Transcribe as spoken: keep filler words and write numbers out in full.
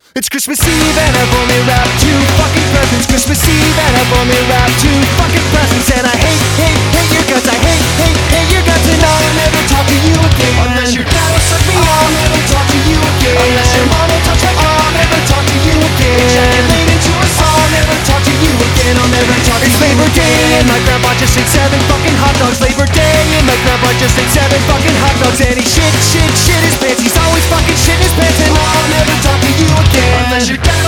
It's Christmas Eve and I've only wrapped two fucking presents. Christmas Eve and I've only wrapped two fucking presents. And I hate, hate, hate your guts. I hate, hate, hate your guts. And I'll never talk to you again. Unless your dad will suck me, I'll never talk to you again. Unless your mom will touch me, I'll never talk to you again. Ejaculate into a song, I'll never talk to you again. I'll never talk to you again. It's Labor Day and my grandpa just ate seven fucking hot dogs. Labor Day and my grandpa just ate seven fucking hot dogs. And he shit, shit, shit his pants. He's always fucking shitting his pants. And I'll never talk to you again. Unless your dad